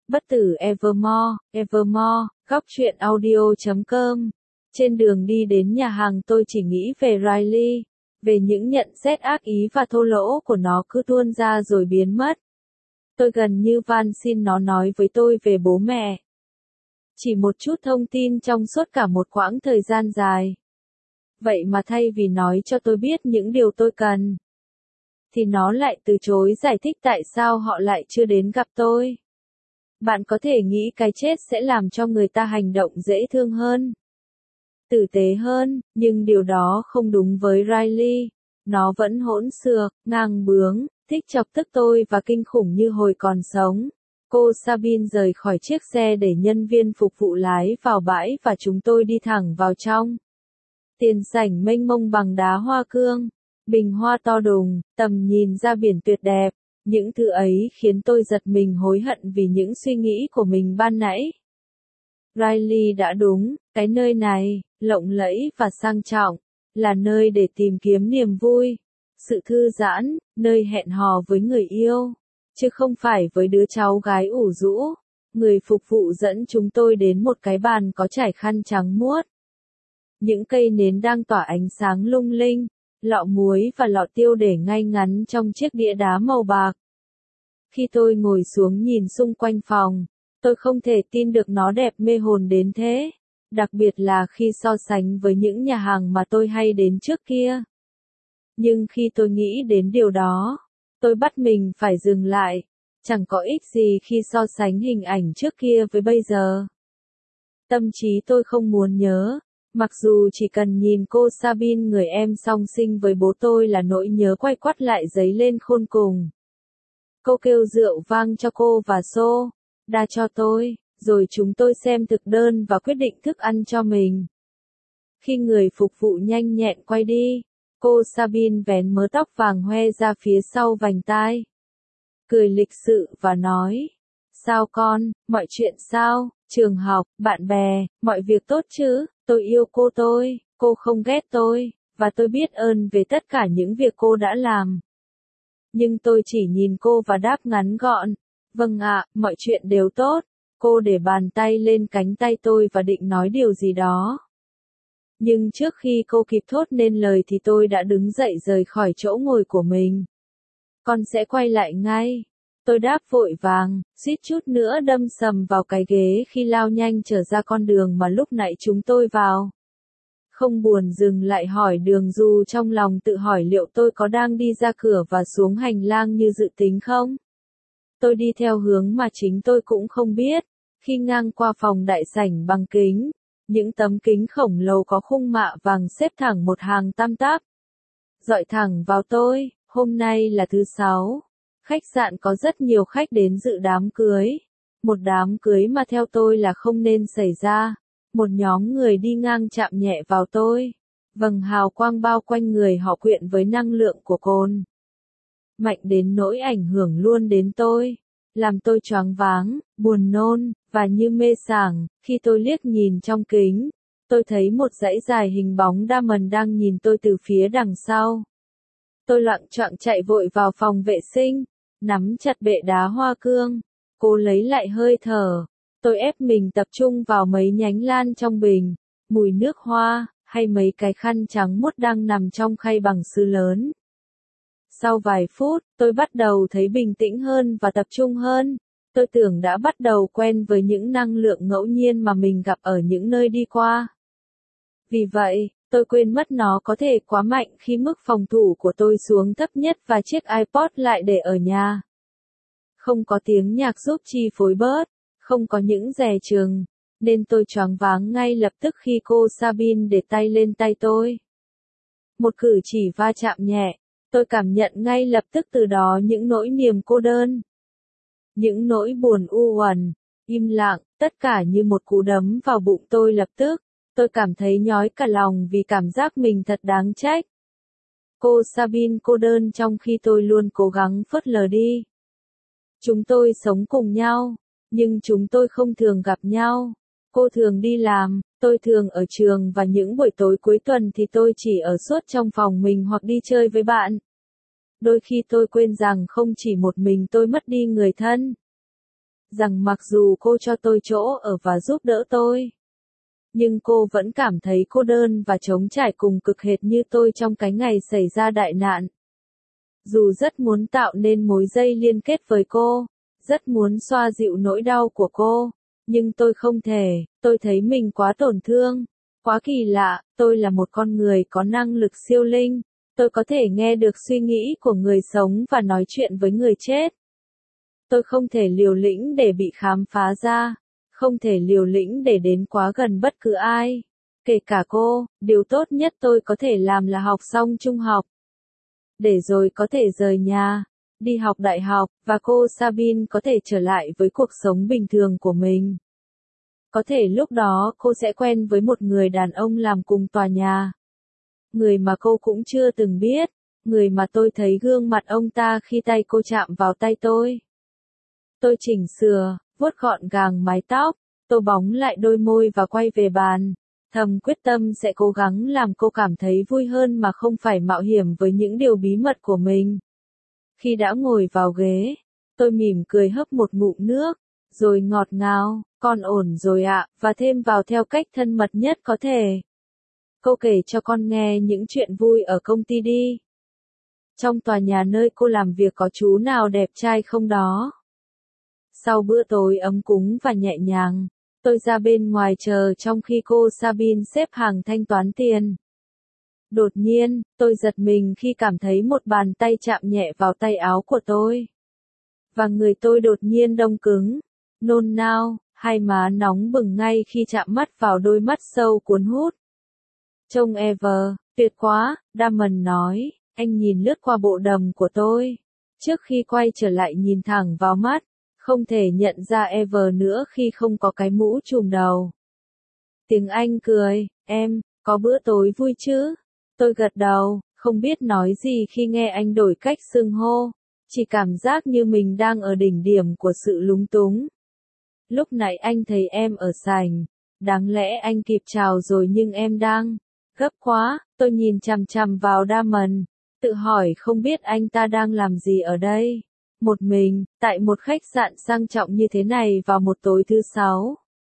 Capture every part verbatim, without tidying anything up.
Bất tử Evermore, Evermore, góc truyện audio chấm com. Trên đường đi đến nhà hàng tôi chỉ nghĩ về Riley, về những nhận xét ác ý và thô lỗ của nó cứ tuôn ra rồi biến mất. Tôi gần như van xin nó nói với tôi về bố mẹ. Chỉ một chút thông tin trong suốt cả một quãng thời gian dài. Vậy mà thay vì nói cho tôi biết những điều tôi cần, thì nó lại từ chối giải thích tại sao họ lại chưa đến gặp tôi. Bạn có thể nghĩ cái chết sẽ làm cho người ta hành động dễ thương hơn, tử tế hơn, nhưng điều đó không đúng với Riley. Nó vẫn hỗn xược, ngang bướng, thích chọc tức tôi và kinh khủng như hồi còn sống. Cô Sabine rời khỏi chiếc xe để nhân viên phục vụ lái vào bãi và chúng tôi đi thẳng vào trong. Tiền sảnh mênh mông bằng đá hoa cương, bình hoa to đùng, tầm nhìn ra biển tuyệt đẹp. Những thứ ấy khiến tôi giật mình hối hận vì những suy nghĩ của mình ban nãy. Riley đã đúng, cái nơi này, lộng lẫy và sang trọng, là nơi để tìm kiếm niềm vui, sự thư giãn, nơi hẹn hò với người yêu, chứ không phải với đứa cháu gái ủ rũ. Người phục vụ dẫn chúng tôi đến một cái bàn có trải khăn trắng muốt. Những cây nến đang tỏa ánh sáng lung linh, lọ muối và lọ tiêu để ngay ngắn trong chiếc đĩa đá màu bạc. Khi tôi ngồi xuống nhìn xung quanh phòng, tôi không thể tin được nó đẹp mê hồn đến thế, đặc biệt là khi so sánh với những nhà hàng mà tôi hay đến trước kia. Nhưng khi tôi nghĩ đến điều đó, tôi bắt mình phải dừng lại, chẳng có ích gì khi so sánh hình ảnh trước kia với bây giờ. Tâm trí tôi không muốn nhớ, mặc dù chỉ cần nhìn cô Sabine người em song sinh với bố tôi là nỗi nhớ quay quắt lại dấy lên khôn cùng. Cô kêu rượu vang cho cô và xô đa cho tôi, rồi chúng tôi xem thực đơn và quyết định thức ăn cho mình. Khi người phục vụ nhanh nhẹn quay đi, cô Sabine vén mớ tóc vàng hoe ra phía sau vành tai, cười lịch sự và nói: "Sao con, mọi chuyện sao, trường học, bạn bè, mọi việc tốt chứ? Tôi yêu cô tôi, cô không ghét tôi, và tôi biết ơn về tất cả những việc cô đã làm." Nhưng tôi chỉ nhìn cô và đáp ngắn gọn: "Vâng ạ, mọi chuyện đều tốt." Cô để bàn tay lên cánh tay tôi và định nói điều gì đó. Nhưng trước khi cô kịp thốt nên lời thì tôi đã đứng dậy rời khỏi chỗ ngồi của mình. "Con sẽ quay lại ngay." Tôi đáp vội vàng, suýt chút nữa đâm sầm vào cái ghế khi lao nhanh trở ra con đường mà lúc nãy chúng tôi vào. Không buồn dừng lại hỏi đường dù trong lòng tự hỏi liệu tôi có đang đi ra cửa và xuống hành lang như dự tính không. Tôi đi theo hướng mà chính tôi cũng không biết. Khi ngang qua phòng đại sảnh bằng kính, những tấm kính khổng lồ có khung mạ vàng xếp thẳng một hàng tam tắp, dọi thẳng vào tôi. Hôm nay là thứ sáu. Khách sạn có rất nhiều khách đến dự đám cưới. Một đám cưới mà theo tôi là không nên xảy ra. Một nhóm người đi ngang chạm nhẹ vào tôi. Vầng hào quang bao quanh người họ quyện với năng lượng của cồn mạnh đến nỗi ảnh hưởng luôn đến tôi, làm tôi choáng váng, buồn nôn, và như mê sảng. Khi tôi liếc nhìn trong kính, tôi thấy một dãy dài hình bóng Diamond đang nhìn tôi từ phía đằng sau. Tôi loạng choạng chạy vội vào phòng vệ sinh, nắm chặt bệ đá hoa cương, cố lấy lại hơi thở. Tôi ép mình tập trung vào mấy nhánh lan trong bình, mùi nước hoa, hay mấy cái khăn trắng muốt đang nằm trong khay bằng sứ lớn. Sau vài phút, tôi bắt đầu thấy bình tĩnh hơn và tập trung hơn. Tôi tưởng đã bắt đầu quen với những năng lượng ngẫu nhiên mà mình gặp ở những nơi đi qua. Vì vậy, tôi quên mất nó có thể quá mạnh khi mức phòng thủ của tôi xuống thấp nhất và chiếc iPod lại để ở nhà. Không có tiếng nhạc giúp chi phối bớt, không có những dè chừng, nên tôi choáng váng ngay lập tức khi cô Sabine để tay lên tay tôi. Một cử chỉ va chạm nhẹ, tôi cảm nhận ngay lập tức từ đó những nỗi niềm cô đơn, những nỗi buồn u uẩn, im lặng, tất cả như một cú đấm vào bụng tôi lập tức. Tôi cảm thấy nhói cả lòng vì cảm giác mình thật đáng trách. Cô Sabine cô đơn trong khi tôi luôn cố gắng phớt lờ đi. Chúng tôi sống cùng nhau, nhưng chúng tôi không thường gặp nhau. Cô thường đi làm, tôi thường ở trường và những buổi tối cuối tuần thì tôi chỉ ở suốt trong phòng mình hoặc đi chơi với bạn. Đôi khi tôi quên rằng không chỉ một mình tôi mất đi người thân. rằng mặc dù cô cho tôi chỗ ở và giúp đỡ tôi, nhưng cô vẫn cảm thấy cô đơn và trống trải cùng cực hệt như tôi trong cái ngày xảy ra đại nạn. Dù rất muốn tạo nên mối dây liên kết với cô, rất muốn xoa dịu nỗi đau của cô, nhưng tôi không thể, tôi thấy mình quá tổn thương, quá kỳ lạ, tôi là một con người có năng lực siêu linh, tôi có thể nghe được suy nghĩ của người sống và nói chuyện với người chết. Tôi không thể liều lĩnh để bị khám phá ra, không thể liều lĩnh để đến quá gần bất cứ ai, kể cả cô, điều tốt nhất tôi có thể làm là học xong trung học, để rồi có thể rời nhà, đi học đại học, và cô Sabine có thể trở lại với cuộc sống bình thường của mình. Có thể lúc đó cô sẽ quen với một người đàn ông làm cùng tòa nhà. Người mà cô cũng chưa từng biết, người mà tôi thấy gương mặt ông ta khi tay cô chạm vào tay tôi. Tôi chỉnh sửa, vuốt gọn gàng mái tóc, tô bóng lại đôi môi và quay về bàn. Thầm quyết tâm sẽ cố gắng làm cô cảm thấy vui hơn mà không phải mạo hiểm với những điều bí mật của mình. Khi đã ngồi vào ghế, tôi mỉm cười hớp một ngụm nước, rồi ngọt ngào, con ổn rồi ạ, và thêm vào theo cách thân mật nhất có thể. Cô kể cho con nghe những chuyện vui ở công ty đi. Trong tòa nhà nơi cô làm việc có chú nào đẹp trai không đó? Sau bữa tối ấm cúng và nhẹ nhàng, tôi ra bên ngoài chờ trong khi cô Sabine xếp hàng thanh toán tiền. Đột nhiên, tôi giật mình khi cảm thấy một bàn tay chạm nhẹ vào tay áo của tôi. Và người tôi đột nhiên đông cứng, nôn nao, hai má nóng bừng ngay khi chạm mắt vào đôi mắt sâu cuốn hút. Trông Ever, tuyệt quá, Damon nói, anh nhìn lướt qua bộ đầm của tôi. Trước khi quay trở lại nhìn thẳng vào mắt, không thể nhận ra Ever nữa khi không có cái mũ trùm đầu. Tiếng Anh cười, em, có bữa tối vui chứ? Tôi gật đầu, không biết nói gì khi nghe anh đổi cách xưng hô, chỉ cảm giác như mình đang ở đỉnh điểm của sự lúng túng. Lúc nãy anh thấy em ở sảnh, đáng lẽ anh kịp chào rồi nhưng em đang gấp quá. Tôi nhìn chằm chằm vào Damon, tự hỏi không biết anh ta đang làm gì ở đây, một mình, tại một khách sạn sang trọng như thế này vào một tối thứ sáu.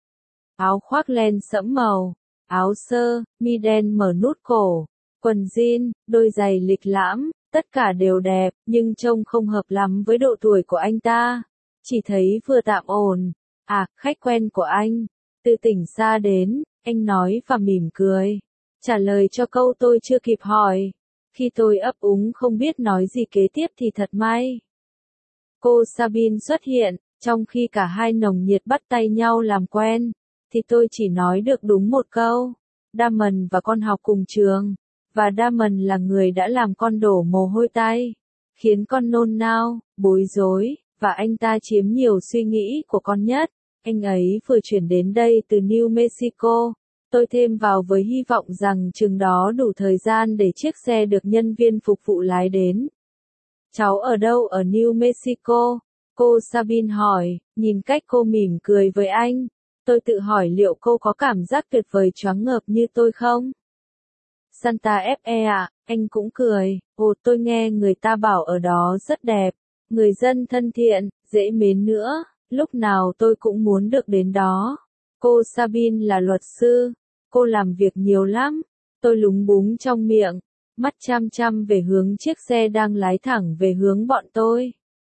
Áo khoác len sẫm màu, áo sơ, mi đen mở nút cổ, quần jean, đôi giày lịch lãm, tất cả đều đẹp, nhưng trông không hợp lắm với độ tuổi của anh ta. Chỉ thấy vừa tạm ổn. À, khách quen của anh, từ tỉnh xa đến, anh nói và mỉm cười, trả lời cho câu tôi chưa kịp hỏi. Khi tôi ấp úng không biết nói gì kế tiếp thì thật may. Cô Sabine xuất hiện, trong khi cả hai nồng nhiệt bắt tay nhau làm quen, thì tôi chỉ nói được đúng một câu. Damon và con học cùng trường, và Damon là người đã làm con đổ mồ hôi tay, khiến con nôn nao, bối rối, và anh ta chiếm nhiều suy nghĩ của con nhất. Anh ấy vừa chuyển đến đây từ New Mexico. Tôi thêm vào với hy vọng rằng chừng đó đủ thời gian để chiếc xe được nhân viên phục vụ lái đến. Cháu ở đâu ở New Mexico? Cô Sabine hỏi, nhìn cách cô mỉm cười với anh. Tôi tự hỏi liệu cô có cảm giác tuyệt vời choáng ngợp như tôi không? Santa Fe ạ, anh cũng cười, ồ tôi nghe người ta bảo ở đó rất đẹp, người dân thân thiện, dễ mến nữa, lúc nào tôi cũng muốn được đến đó. Cô Sabine là luật sư, cô làm việc nhiều lắm, tôi lúng búng trong miệng, mắt chăm chăm về hướng chiếc xe đang lái thẳng về hướng bọn tôi.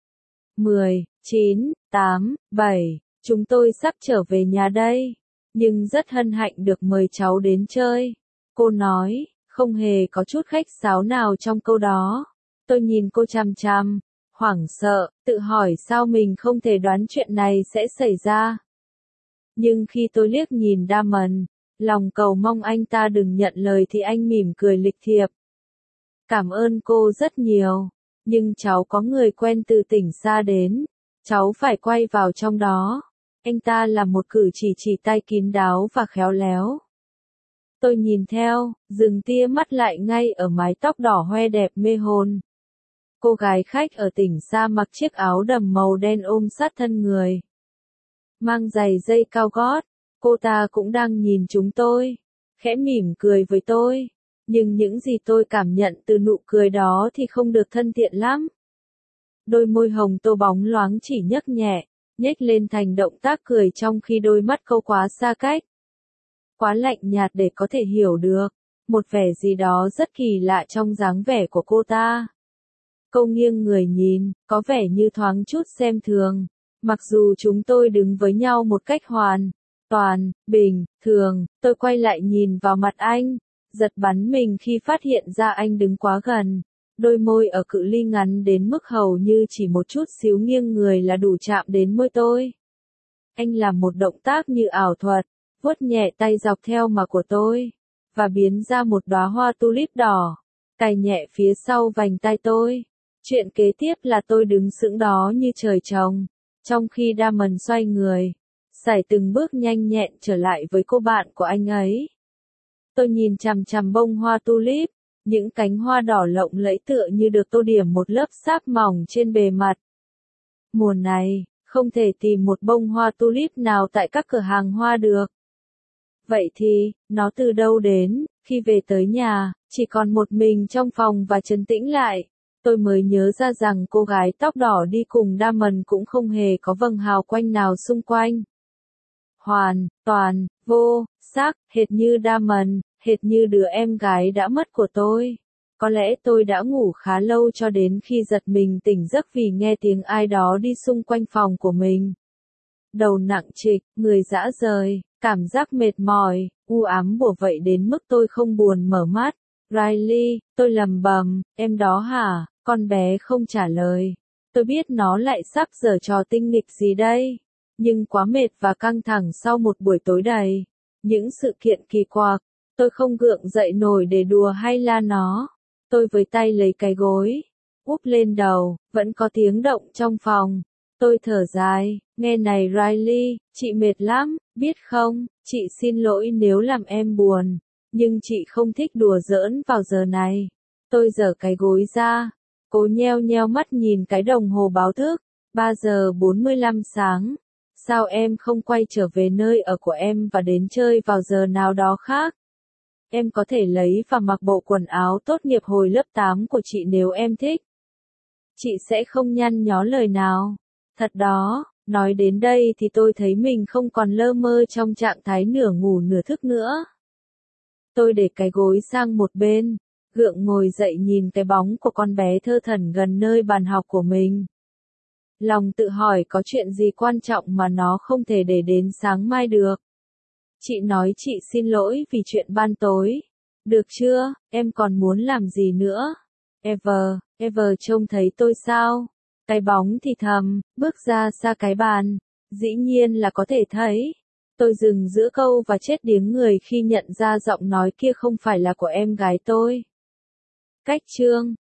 mười, chín, tám, bảy, chúng tôi sắp trở về nhà đây, nhưng rất hân hạnh được mời cháu đến chơi. Cô nói, không hề có chút khách sáo nào trong câu đó. Tôi nhìn cô chằm chằm, hoảng sợ, tự hỏi sao mình không thể đoán chuyện này sẽ xảy ra. Nhưng khi tôi liếc nhìn Damon, lòng cầu mong anh ta đừng nhận lời thì anh mỉm cười lịch thiệp. Cảm ơn cô rất nhiều, nhưng cháu có người quen từ tỉnh xa đến, cháu phải quay vào trong đó. Anh ta làm một cử chỉ chỉ tay kín đáo và khéo léo. Tôi nhìn theo, dừng tia mắt lại ngay ở mái tóc đỏ hoe đẹp mê hồn. Cô gái khách ở tỉnh xa mặc chiếc áo đầm màu đen ôm sát thân người, mang giày dây cao gót. Cô ta cũng đang nhìn chúng tôi, khẽ mỉm cười với tôi, nhưng những gì tôi cảm nhận từ nụ cười đó thì không được thân thiện lắm. Đôi môi hồng tô bóng loáng chỉ nhấc nhẹ, nhếch lên thành động tác cười trong khi đôi mắt câu quá xa cách. Quá lạnh nhạt để có thể hiểu được, một vẻ gì đó rất kỳ lạ trong dáng vẻ của cô ta. Cô nghiêng người nhìn, có vẻ như thoáng chút xem thường. Mặc dù chúng tôi đứng với nhau một cách hoàn toàn bình thường, tôi quay lại nhìn vào mặt anh, giật bắn mình khi phát hiện ra anh đứng quá gần. Đôi môi ở cự ly ngắn đến mức hầu như chỉ một chút xíu nghiêng người là đủ chạm đến môi tôi. Anh làm một động tác như ảo thuật, vuốt nhẹ tay dọc theo má của tôi, và biến ra một đóa hoa tulip đỏ, cài nhẹ phía sau vành tai tôi. Chuyện kế tiếp là tôi đứng sững đó như trời trồng, trong khi Damon xoay người, sải từng bước nhanh nhẹn trở lại với cô bạn của anh ấy. Tôi nhìn chằm chằm bông hoa tulip, những cánh hoa đỏ lộng lẫy tựa như được tô điểm một lớp sáp mỏng trên bề mặt. Mùa này, không thể tìm một bông hoa tulip nào tại các cửa hàng hoa được. Vậy thì, nó từ đâu đến? Khi về tới nhà, chỉ còn một mình trong phòng và trấn tĩnh lại, tôi mới nhớ ra rằng cô gái tóc đỏ đi cùng Damon cũng không hề có vầng hào quang nào xung quanh. Hoàn toàn vô sắc, hệt như Damon, hệt như đứa em gái đã mất của tôi. Có lẽ tôi đã ngủ khá lâu cho đến khi giật mình tỉnh giấc vì nghe tiếng ai đó đi xung quanh phòng của mình. Đầu nặng trịch, người rã rời, cảm giác mệt mỏi, u ám bủa vây đến mức tôi không buồn mở mắt. Riley, tôi lầm bầm, em đó hả? Con bé không trả lời. Tôi biết nó lại sắp giở trò tinh nghịch gì đây. Nhưng quá mệt và căng thẳng sau một buổi tối đầy những sự kiện kỳ quặc, tôi không gượng dậy nổi để đùa hay la nó. Tôi với tay lấy cái gối, úp lên đầu, vẫn có tiếng động trong phòng. Tôi thở dài, nghe này Riley, chị mệt lắm, biết không, chị xin lỗi nếu làm em buồn, nhưng chị không thích đùa giỡn vào giờ này. Tôi giở cái gối ra, cố nheo nheo mắt nhìn cái đồng hồ báo thức, ba giờ bốn mươi lăm sáng. Sao em không quay trở về nơi ở của em và đến chơi vào giờ nào đó khác? Em có thể lấy và mặc bộ quần áo tốt nghiệp hồi lớp tám của chị nếu em thích. Chị sẽ không nhăn nhó lời nào. Thật đó, nói đến đây thì tôi thấy mình không còn lơ mơ trong trạng thái nửa ngủ nửa thức nữa. Tôi để cái gối sang một bên, gượng ngồi dậy nhìn cái bóng của con bé thơ thẩn gần nơi bàn học của mình. Lòng tự hỏi có chuyện gì quan trọng mà nó không thể để đến sáng mai được. Chị nói chị xin lỗi vì chuyện ban tối. Được chưa, em còn muốn làm gì nữa? Ever, Ever trông thấy tôi sao? Cái bóng thì thầm, bước ra xa cái bàn. Dĩ nhiên là có thể thấy. Tôi dừng giữa câu và chết điếng người khi nhận ra giọng nói kia không phải là của em gái tôi. Cách chương